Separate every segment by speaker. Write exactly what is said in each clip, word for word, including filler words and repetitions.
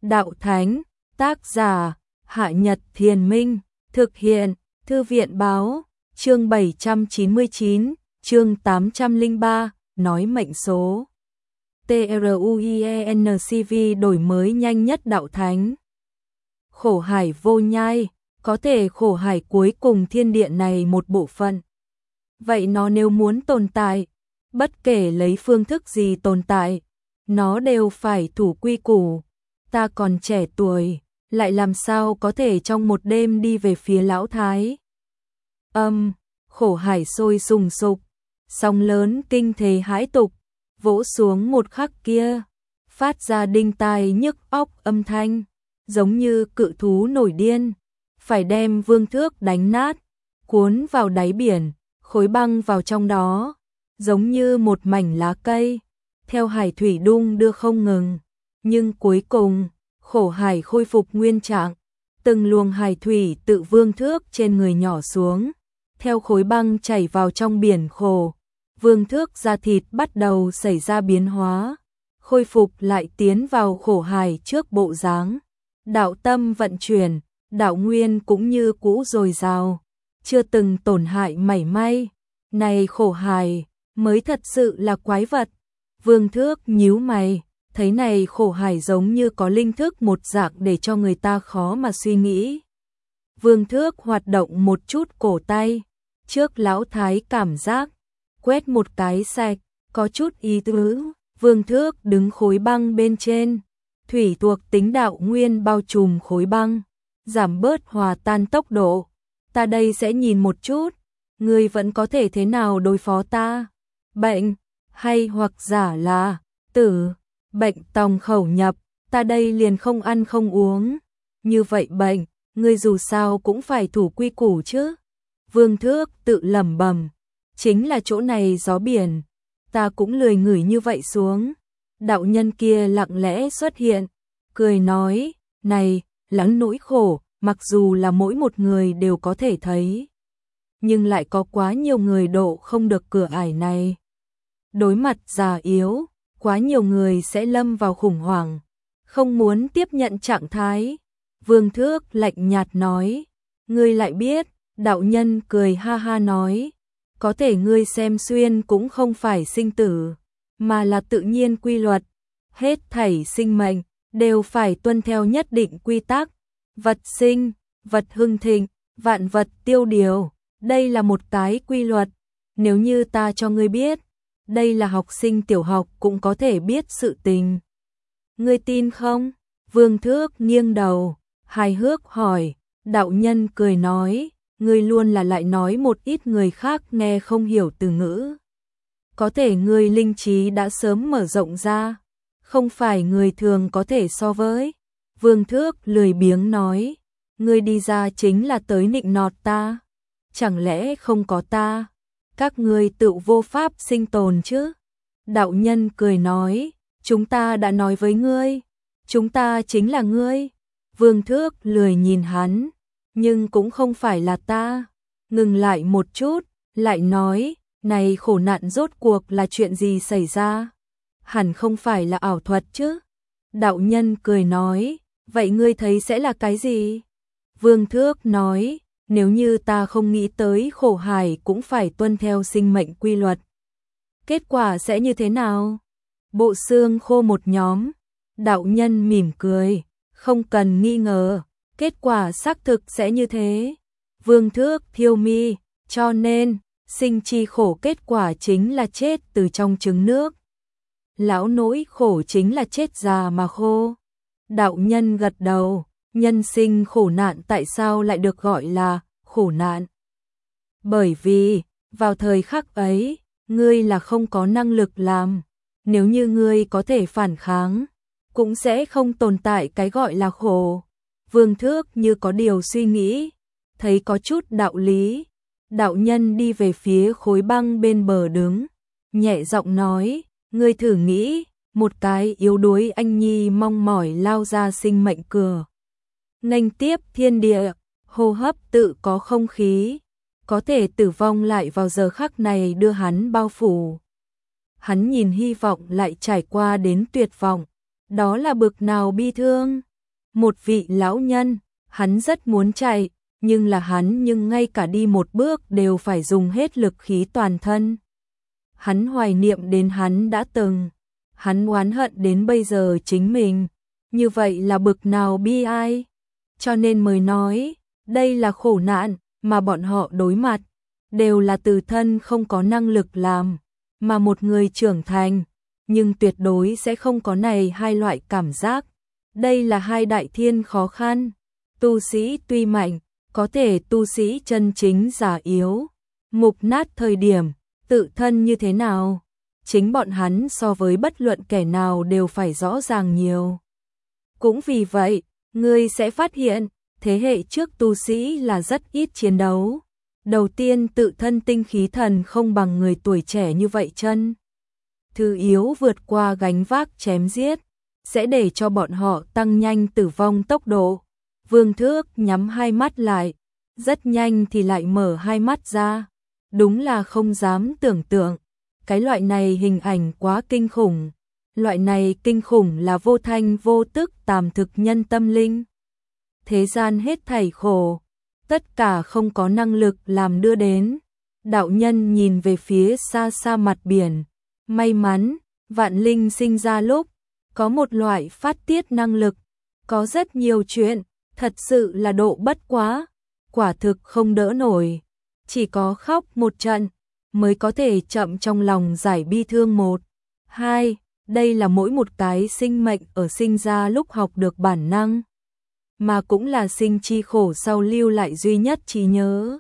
Speaker 1: Đạo Thánh, tác giả, Hạ Nhật Thiền Minh, thực hiện, Thư viện Báo, chương bảy trăm chín mươi chín, chương tám trăm lẻ ba, nói mệnh số. TRUIENCV đổi mới nhanh nhất Đạo Thánh. Khổ hải vô nhai, có thể khổ hải cuối cùng thiên địa này một bộ phận. Vậy nó nếu muốn tồn tại, bất kể lấy phương thức gì tồn tại, nó đều phải thủ quy củ. Ta còn trẻ tuổi, lại làm sao có thể trong một đêm đi về phía lão thái. Âm, khổ hải sôi sùng sục, sóng lớn kinh thế hãi tục, vỗ xuống một khắc kia, phát ra đinh tai nhức óc âm thanh, giống như cự thú nổi điên, phải đem vương thước đánh nát, cuốn vào đáy biển, khối băng vào trong đó, giống như một mảnh lá cây, theo hải thủy đung đưa không ngừng. Nhưng cuối cùng, khổ hải khôi phục nguyên trạng, từng luồng hải thủy tự vương thước trên người nhỏ xuống, theo khối băng chảy vào trong biển khổ, vương thước da thịt bắt đầu xảy ra biến hóa, khôi phục lại tiến vào khổ hải trước bộ dáng. Đạo tâm vận chuyển, đạo nguyên cũng như cũ dồi dào, chưa từng tổn hại mảy may. Này khổ hải, mới thật sự là quái vật. Vương thước nhíu mày, thấy này khổ hải giống như có linh thức một dạng để cho người ta khó mà suy nghĩ. Vương thước hoạt động một chút cổ tay, trước lão thái cảm giác, quét một cái sạch, có chút ý tứ. Vương thước đứng khối băng bên trên, thủy thuộc tính đạo nguyên bao trùm khối băng, giảm bớt hòa tan tốc độ. Ta đây sẽ nhìn một chút, ngươi vẫn có thể thế nào đối phó ta? Bệnh, hay hoặc giả là tử, bệnh tòng khẩu nhập, ta đây liền không ăn không uống. Như vậy bệnh, ngươi dù sao cũng phải thủ quy củ chứ. Vương thước tự lẩm bẩm, chính là chỗ này gió biển, ta cũng lười ngửi như vậy xuống. Đạo nhân kia lặng lẽ xuất hiện, cười nói, này, lắng nỗi khổ, mặc dù là mỗi một người đều có thể thấy, nhưng lại có quá nhiều người độ không được cửa ải này. Đối mặt già yếu, quá nhiều người sẽ lâm vào khủng hoảng, không muốn tiếp nhận trạng thái. Vương thước lạnh nhạt nói, ngươi lại biết. Đạo nhân cười ha ha nói, có thể ngươi xem xuyên cũng không phải sinh tử, mà là tự nhiên quy luật. Hết thảy sinh mệnh đều phải tuân theo nhất định quy tắc. Vật sinh, vật hưng thịnh, vạn vật tiêu điều. Đây là một cái quy luật. Nếu như ta cho ngươi biết, đây là học sinh tiểu học cũng có thể biết sự tình. Ngươi tin không? Vương thước nghiêng đầu, hài hước hỏi. Đạo nhân cười nói, ngươi luôn là lại nói một ít người khác nghe không hiểu từ ngữ. Có thể ngươi linh trí đã sớm mở rộng ra, không phải người thường có thể so với. Vương thước lười biếng nói, ngươi đi ra chính là tới nịnh nọt ta. Chẳng lẽ không có ta, các ngươi tự vô pháp sinh tồn chứ? Đạo nhân cười nói, chúng ta đã nói với ngươi, chúng ta chính là ngươi. Vương thước lười nhìn hắn, nhưng cũng không phải là ta. Ngừng lại một chút, lại nói, này khổ nạn rốt cuộc là chuyện gì xảy ra? Hẳn không phải là ảo thuật chứ? Đạo nhân cười nói, vậy ngươi thấy sẽ là cái gì? Vương thước nói, nếu như ta không nghĩ tới khổ hải cũng phải tuân theo sinh mệnh quy luật, kết quả sẽ như thế nào? Bộ xương khô một nhóm. Đạo nhân mỉm cười, không cần nghi ngờ, kết quả xác thực sẽ như thế. Vương thước thiêu mi, cho nên, sinh chi khổ kết quả chính là chết từ trong trứng nước. Lão nỗi khổ chính là chết già mà khô. Đạo nhân gật đầu, nhân sinh khổ nạn tại sao lại được gọi là khổ nạn? Bởi vì, vào thời khắc ấy, ngươi là không có năng lực làm. Nếu như ngươi có thể phản kháng, cũng sẽ không tồn tại cái gọi là khổ. Vương thước như có điều suy nghĩ, thấy có chút đạo lý. Đạo nhân đi về phía khối băng bên bờ đứng, nhẹ giọng nói, ngươi thử nghĩ, một cái yếu đuối anh nhi mong mỏi lao ra sinh mệnh cửa, nghênh tiếp thiên địa, hô hấp tự có không khí, có thể tử vong lại vào giờ khắc này đưa hắn bao phủ. Hắn nhìn hy vọng lại trải qua đến tuyệt vọng, đó là bực nào bi thương. Một vị lão nhân, hắn rất muốn chạy, nhưng là hắn nhưng ngay cả đi một bước đều phải dùng hết lực khí toàn thân. Hắn hoài niệm đến hắn đã từng, hắn oán hận đến bây giờ chính mình, như vậy là bực nào bi ai. Cho nên mới nói, đây là khổ nạn mà bọn họ đối mặt, đều là từ thân không có năng lực làm, mà một người trưởng thành, nhưng tuyệt đối sẽ không có này hai loại cảm giác. Đây là hai đại thiên khó khăn, tu sĩ tuy mạnh, có thể tu sĩ chân chính già yếu, mục nát thời điểm, tự thân như thế nào, chính bọn hắn so với bất luận kẻ nào đều phải rõ ràng nhiều. Cũng vì vậy, ngươi sẽ phát hiện, thế hệ trước tu sĩ là rất ít chiến đấu. Đầu tiên tự thân tinh khí thần không bằng người tuổi trẻ như vậy chân. Thứ yếu vượt qua gánh vác chém giết, sẽ để cho bọn họ tăng nhanh tử vong tốc độ. Vương Thước nhắm hai mắt lại, rất nhanh thì lại mở hai mắt ra. Đúng là không dám tưởng tượng, cái loại này hình ảnh quá kinh khủng. Loại này kinh khủng là vô thanh vô tức tàm thực nhân tâm linh. Thế gian hết thảy khổ, tất cả không có năng lực làm đưa đến. Đạo nhân nhìn về phía xa xa mặt biển, may mắn, vạn linh sinh ra lúc, có một loại phát tiết năng lực, có rất nhiều chuyện, thật sự là độ bất quá, quả thực không đỡ nổi. Chỉ có khóc một trận, mới có thể chậm trong lòng giải bi thương một. Hai, đây là mỗi một cái sinh mệnh ở sinh ra lúc học được bản năng, mà cũng là sinh chi khổ sau lưu lại duy nhất trí nhớ.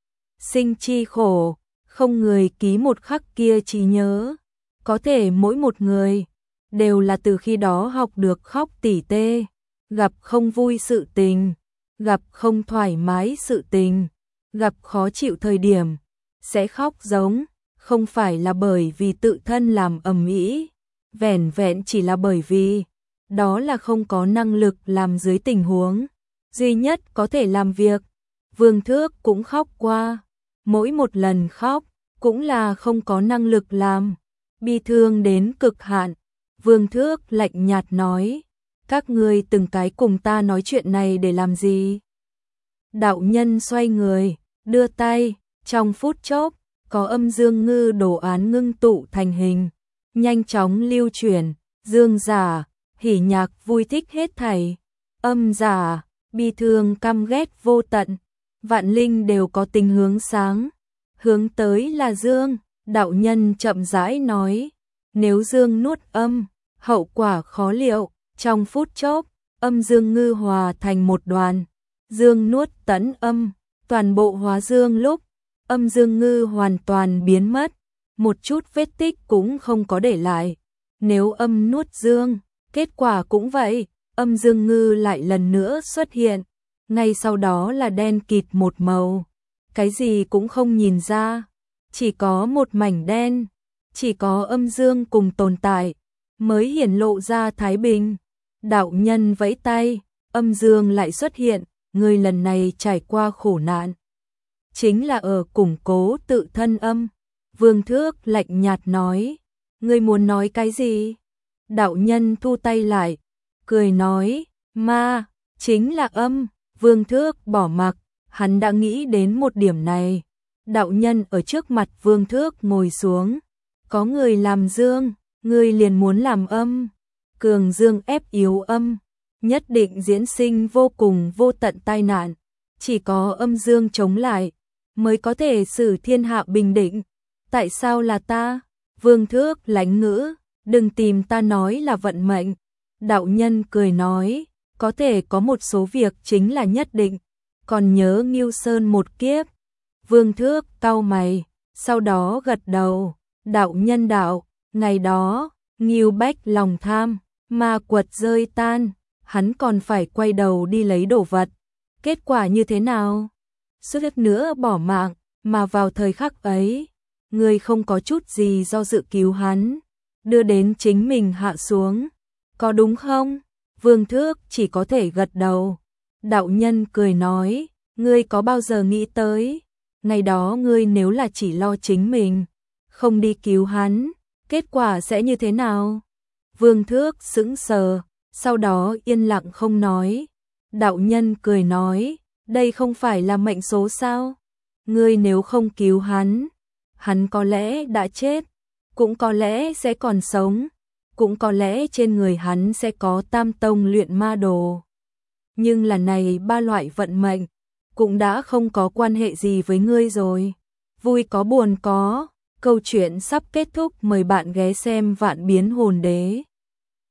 Speaker 1: Sinh chi khổ, không người ký một khắc kia trí nhớ, có thể mỗi một người đều là từ khi đó học được khóc tỉ tê, gặp không vui sự tình, gặp không thoải mái sự tình, gặp khó chịu thời điểm, sẽ khóc giống, không phải là bởi vì tự thân làm ầm ĩ, vẻn vẹn chỉ là bởi vì đó là không có năng lực làm dưới tình huống duy nhất có thể làm việc. Vương Thước cũng khóc qua, mỗi một lần khóc cũng là không có năng lực làm, bi thương đến cực hạn. Vương Thước lạnh nhạt nói, các ngươi từng cái cùng ta nói chuyện này để làm gì? Đạo nhân xoay người, đưa tay, trong phút chốc, có âm dương ngư đồ án ngưng tụ thành hình, nhanh chóng lưu chuyển, dương giả, hỉ nhạc vui thích hết thảy, âm giả, bi thương căm ghét vô tận, vạn linh đều có tình hướng sáng, hướng tới là dương. Đạo nhân chậm rãi nói, nếu dương nuốt âm, hậu quả khó liệu. Trong phút chốc, âm dương ngư hòa thành một đoàn, dương nuốt tấn âm, toàn bộ hóa dương lúc, âm dương ngư hoàn toàn biến mất, một chút vết tích cũng không có để lại. Nếu âm nuốt dương, kết quả cũng vậy, âm dương ngư lại lần nữa xuất hiện, ngay sau đó là đen kịt một màu, cái gì cũng không nhìn ra, chỉ có một mảnh đen, chỉ có âm dương cùng tồn tại, mới hiển lộ ra thái bình. Đạo nhân vẫy tay, âm dương lại xuất hiện, người lần này trải qua khổ nạn, chính là ở củng cố tự thân âm. Vương Thước lạnh nhạt nói, ngươi muốn nói cái gì? Đạo nhân thu tay lại, cười nói, ma, chính là âm. Vương Thước bỏ mặc, hắn đã nghĩ đến một điểm này. Đạo nhân ở trước mặt Vương Thước ngồi xuống, có người làm dương, ngươi liền muốn làm âm. Cường dương ép yếu âm, nhất định diễn sinh vô cùng vô tận tai nạn, chỉ có âm dương chống lại, mới có thể xử thiên hạ bình định. Tại sao là ta? Vương Thước lánh ngữ, đừng tìm ta nói là vận mệnh. Đạo nhân cười nói, có thể có một số việc chính là nhất định, còn nhớ Ngưu Sơn một kiếp. Vương Thước cau mày, sau đó gật đầu. Đạo nhân đạo, ngày đó, Ngưu Bách lòng tham, ma quật rơi tan, hắn còn phải quay đầu đi lấy đồ vật. Kết quả như thế nào? Suýt nữa bỏ mạng, mà vào thời khắc ấy, người không có chút gì do dự cứu hắn, đưa đến chính mình hạ xuống. Có đúng không? Vương Thước chỉ có thể gật đầu. Đạo nhân cười nói, ngươi có bao giờ nghĩ tới, ngày đó ngươi nếu là chỉ lo chính mình, không đi cứu hắn, kết quả sẽ như thế nào? Vương Thước sững sờ, Sau đó yên lặng không nói. Đạo nhân cười nói, đây không phải là mệnh số sao? Ngươi nếu không cứu hắn, hắn có lẽ đã chết, cũng có lẽ sẽ còn sống, cũng có lẽ trên người hắn sẽ có tam tông luyện ma đồ. Nhưng là này ba loại vận mệnh, cũng đã không có quan hệ gì với ngươi rồi. Vui có buồn có, câu chuyện sắp kết thúc, mời bạn ghé xem Vạn Biến Hồn Đế.